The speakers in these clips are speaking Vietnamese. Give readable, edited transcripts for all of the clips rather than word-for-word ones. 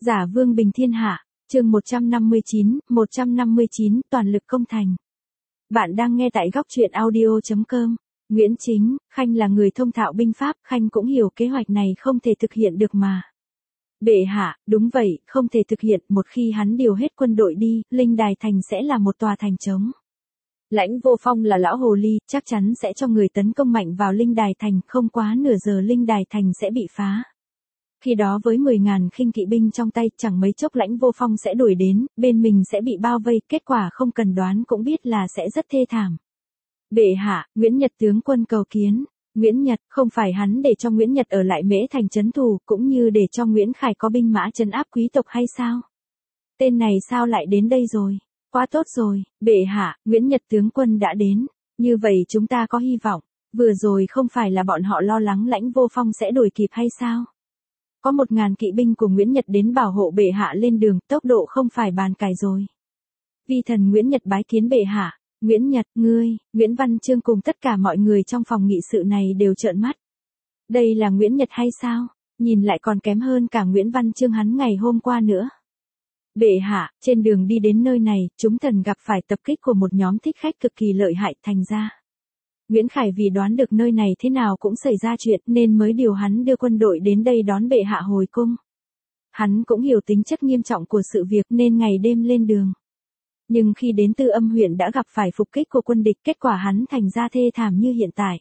Giả vương bình thiên hạ, chương 159, toàn lực công thành. Bạn đang nghe tại góc truyện audio.com. Nguyễn Chính, Khanh là người thông thạo binh pháp, Khanh cũng hiểu kế hoạch này không thể thực hiện được mà. Bệ hạ, đúng vậy, không thể thực hiện, một khi hắn điều hết quân đội đi, Linh Đài Thành sẽ là một tòa thành trống. Lãnh Vô Phong là lão hồ ly, chắc chắn sẽ cho người tấn công mạnh vào Linh Đài Thành, không quá nửa giờ Linh Đài Thành sẽ bị phá. Khi đó với 10.000 khinh kỵ binh trong tay, chẳng mấy chốc Lãnh Vô Phong sẽ đuổi đến, bên mình sẽ bị bao vây, kết quả không cần đoán cũng biết là sẽ rất thê thảm. Bệ hạ, Nguyễn Nhật tướng quân cầu kiến. Nguyễn Nhật, không phải hắn để cho Nguyễn Nhật ở lại Mễ Thành trấn thủ, cũng như để cho Nguyễn Khải có binh mã trấn áp quý tộc hay sao? Tên này sao lại đến đây rồi? Quá tốt rồi, bệ hạ, Nguyễn Nhật tướng quân đã đến. Như vậy chúng ta có hy vọng. Vừa rồi không phải là bọn họ lo lắng Lãnh Vô Phong sẽ đuổi kịp hay sao? Có 1.000 kỵ binh của Nguyễn Nhật đến bảo hộ bệ hạ lên đường, tốc độ không phải bàn cãi rồi. Vi thần Nguyễn Nhật bái kiến bệ hạ. Nguyễn Nhật, ngươi, Nguyễn Văn Chương cùng tất cả mọi người trong phòng nghị sự này đều trợn mắt. Đây là Nguyễn Nhật hay sao? Nhìn lại còn kém hơn cả Nguyễn Văn Chương hắn ngày hôm qua nữa. Bệ hạ, trên đường đi đến nơi này, chúng thần gặp phải tập kích của một nhóm thích khách cực kỳ lợi hại, thành ra Nguyễn Khải vì đoán được nơi này thế nào cũng xảy ra chuyện nên mới điều hắn đưa quân đội đến đây đón bệ hạ hồi cung. Hắn cũng hiểu tính chất nghiêm trọng của sự việc nên ngày đêm lên đường. Nhưng khi đến Tư Âm huyện đã gặp phải phục kích của quân địch, kết quả hắn thành ra thê thảm như hiện tại.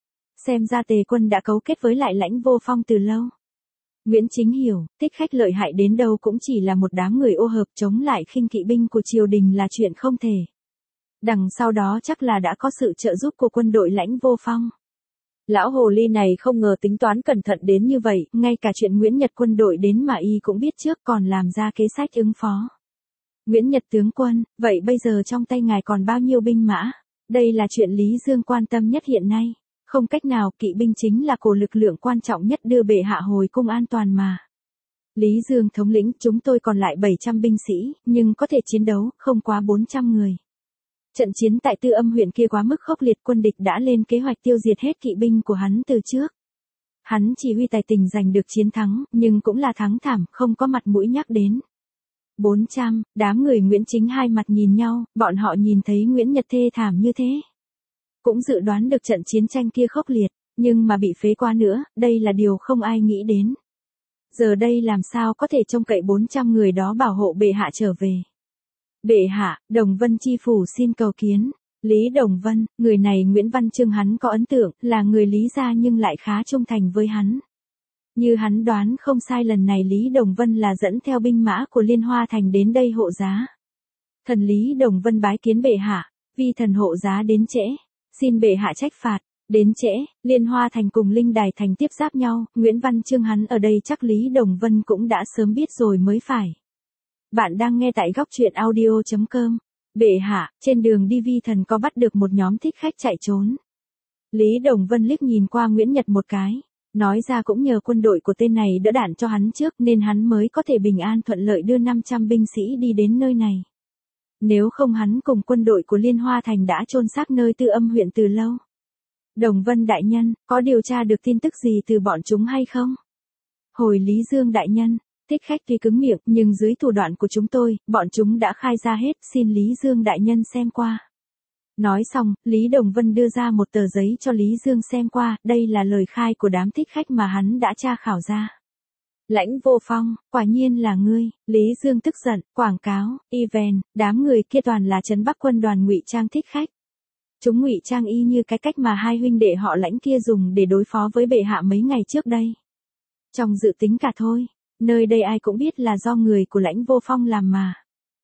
Xem ra Tề quân đã cấu kết với lại Lãnh Vô Phong từ lâu. Nguyễn Chính hiểu, thích khách lợi hại đến đâu cũng chỉ là một đám người ô hợp, chống lại khinh kỵ binh của triều đình là chuyện không thể. Đằng sau đó chắc là đã có sự trợ giúp của quân đội Lãnh Vô Phong. Lão hồ ly này không ngờ tính toán cẩn thận đến như vậy, ngay cả chuyện Nguyễn Nhật quân đội đến mà y cũng biết trước, còn làm ra kế sách ứng phó. Nguyễn Nhật tướng quân, vậy bây giờ trong tay ngài còn bao nhiêu binh mã? Đây là chuyện Lý Dương quan tâm nhất hiện nay. Không cách nào, kỵ binh chính là cổ lực lượng quan trọng nhất đưa bệ hạ hồi cung an toàn mà. Lý Dương thống lĩnh, chúng tôi còn lại 700 binh sĩ, nhưng có thể chiến đấu, không quá 400 người. Trận chiến tại Tư Âm huyện kia quá mức khốc liệt, quân địch đã lên kế hoạch tiêu diệt hết kỵ binh của hắn từ trước. Hắn chỉ huy tài tình giành được chiến thắng, nhưng cũng là thắng thảm, không có mặt mũi nhắc đến. 400, đám người Nguyễn Chính hai mặt nhìn nhau, bọn họ nhìn thấy Nguyễn Nhật thê thảm như thế. Cũng dự đoán được trận chiến tranh kia khốc liệt, nhưng mà bị phế qua nữa, đây là điều không ai nghĩ đến. Giờ đây làm sao có thể trông cậy 400 người đó bảo hộ bệ hạ trở về. Bệ hạ, Đồng Vân chi phủ xin cầu kiến. Lý Đồng Vân, người này Nguyễn Văn Chương hắn có ấn tượng, là người Lý gia nhưng lại khá trung thành với hắn. Như hắn đoán không sai, lần này Lý Đồng Vân là dẫn theo binh mã của Liên Hoa Thành đến đây hộ giá. Thần Lý Đồng Vân bái kiến bệ hạ, vi thần hộ giá đến trễ, xin bệ hạ trách phạt. Đến trễ, Liên Hoa Thành cùng Linh Đài Thành tiếp giáp nhau, Nguyễn Văn Chương hắn ở đây chắc Lý Đồng Vân cũng đã sớm biết rồi mới phải. Bạn đang nghe tại góc truyện audio.com. Bệ hạ, trên đường đi vi thần có bắt được một nhóm thích khách chạy trốn. Lý Đồng Vân liếc nhìn qua Nguyễn Nhật một cái. Nói ra cũng nhờ quân đội của tên này đỡ đạn cho hắn trước nên hắn mới có thể bình an thuận lợi đưa 500 binh sĩ đi đến nơi này. Nếu không hắn cùng quân đội của Liên Hoa Thành đã chôn xác nơi Tư Âm huyện từ lâu. Đồng Vân đại nhân, có điều tra được tin tức gì từ bọn chúng hay không? Hồi Lý Dương đại nhân, thích khách tuy cứng miệng nhưng dưới thủ đoạn của chúng tôi, bọn chúng đã khai ra hết, xin Lý Dương đại nhân xem qua. Nói xong, Lý Đồng Vân đưa ra một tờ giấy cho Lý Dương xem qua, đây là lời khai của đám thích khách mà hắn đã tra khảo ra. Lãnh Vô Phong, quả nhiên là ngươi. Lý Dương tức giận, quảng cáo, event, đám người kia toàn là trấn Bắc quân đoàn ngụy trang thích khách. Chúng ngụy trang y như cái cách mà hai huynh đệ họ Lãnh kia dùng để đối phó với bệ hạ mấy ngày trước đây. Trong dự tính cả thôi, nơi đây ai cũng biết là do người của Lãnh Vô Phong làm mà.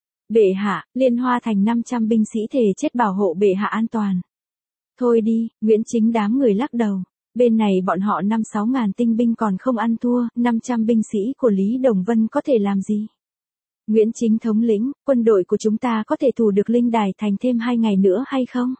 Bệ hạ, Liên Hoa Thành 500 binh sĩ thề chết bảo hộ bệ hạ an toàn. Thôi đi, Nguyễn Chính đám người lắc đầu. Bên này bọn họ 5-6 ngàn tinh binh còn không ăn thua, 500 binh sĩ của Lý Đồng Vân có thể làm gì? Nguyễn Chính thống lĩnh, quân đội của chúng ta có thể thủ được Linh Đài Thành thêm 2 ngày nữa hay không?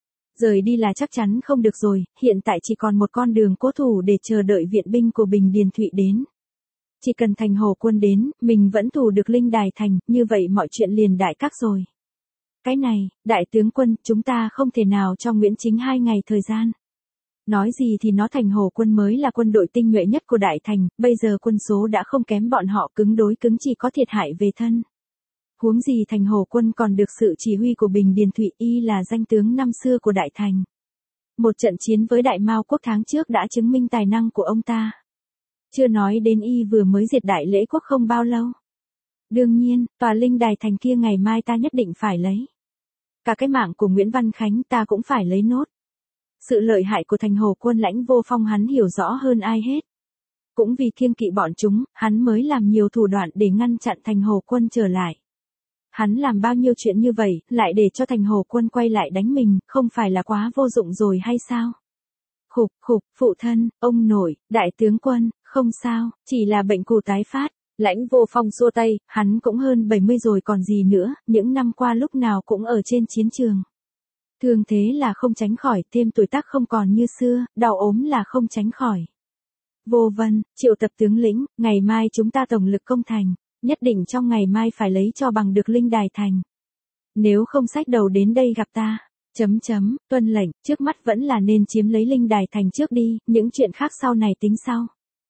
Rời đi là chắc chắn không được rồi, hiện tại chỉ còn một con đường cố thủ để chờ đợi viện binh của Bình Điền Thụy đến. Chỉ cần Thành Hồ quân đến, mình vẫn thủ được Linh Đài Thành, như vậy mọi chuyện liền đại cát rồi. Cái này, đại tướng quân, chúng ta không thể nào cho Nguyễn Chính 2 ngày thời gian. Nói gì thì nó Thành Hồ quân mới là quân đội tinh nhuệ nhất của Đại Thành, bây giờ quân số đã không kém bọn họ, cứng đối cứng chỉ có thiệt hại về thân. Huống gì Thành Hồ quân còn được sự chỉ huy của Bình Điền Thụy, y là danh tướng năm xưa của Đại Thành. Một trận chiến với Đại Mao quốc tháng trước đã chứng minh tài năng của ông ta. Chưa nói đến y vừa mới diệt Đại Lễ quốc không bao lâu. Đương nhiên, tòa linh đài thành kia ngày mai ta nhất định phải lấy. Cả cái mạng của Nguyễn Văn Khánh ta cũng phải lấy nốt. Sự lợi hại của Thành Hồ quân Lãnh Vô Phong hắn hiểu rõ hơn ai hết. Cũng vì kiêng kỵ bọn chúng, hắn mới làm nhiều thủ đoạn để ngăn chặn Thành Hồ quân trở lại. Hắn làm bao nhiêu chuyện như vậy, lại để cho Thành Hồ quân quay lại đánh mình, không phải là quá vô dụng rồi hay sao? Khục khục, phụ thân, ông nội, đại tướng quân, không sao, chỉ là bệnh cũ tái phát. Lãnh Vô Phong xua tay, hắn cũng hơn 70 rồi còn gì nữa, những năm qua lúc nào cũng ở trên chiến trường. Thường thế là không tránh khỏi, thêm tuổi tác không còn như xưa, đau ốm là không tránh khỏi. Vô Vân, triệu tập tướng lĩnh, ngày mai chúng ta tổng lực công thành, nhất định trong ngày mai phải lấy cho bằng được linh đài thành. Nếu không xách đầu đến đây gặp ta. Tuân lệnh, trước mắt vẫn là nên chiếm lấy linh đài thành trước đi, những chuyện khác sau này tính sau.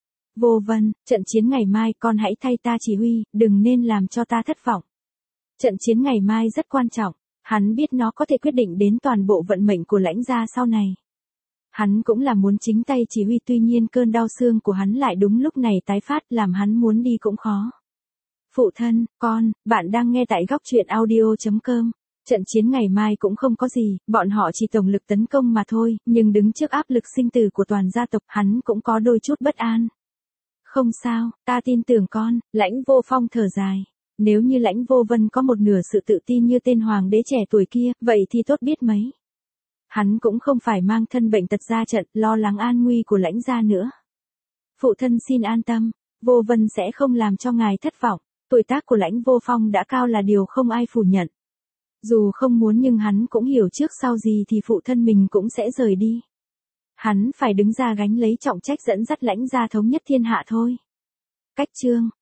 Vô Vân, trận chiến ngày mai con hãy thay ta chỉ huy, đừng nên làm cho ta thất vọng. Trận chiến ngày mai rất quan trọng, hắn biết nó có thể quyết định đến toàn bộ vận mệnh của Lãnh gia sau này. Hắn cũng là muốn chính tay chỉ huy, tuy nhiên cơn đau xương của hắn lại đúng lúc này tái phát, làm hắn muốn đi cũng khó. Phụ thân, con, bạn đang nghe tại góc truyện audio.com. Trận chiến ngày mai cũng không có gì, bọn họ chỉ tổng lực tấn công mà thôi, nhưng đứng trước áp lực sinh tử của toàn gia tộc hắn cũng có đôi chút bất an. Không sao, ta tin tưởng con, Lãnh Vô Phong thở dài. Nếu như Lãnh Vô Vân có một nửa sự tự tin như tên hoàng đế trẻ tuổi kia, vậy thì tốt biết mấy. Hắn cũng không phải mang thân bệnh tật ra trận, lo lắng an nguy của Lãnh gia nữa. Phụ thân xin an tâm, Vô Vân sẽ không làm cho ngài thất vọng. Tuổi tác của Lãnh Vô Phong đã cao là điều không ai phủ nhận. Dù không muốn nhưng hắn cũng hiểu trước sau gì thì phụ thân mình cũng sẽ rời đi. Hắn phải đứng ra gánh lấy trọng trách dẫn dắt Lãnh gia thống nhất thiên hạ thôi. Cách chương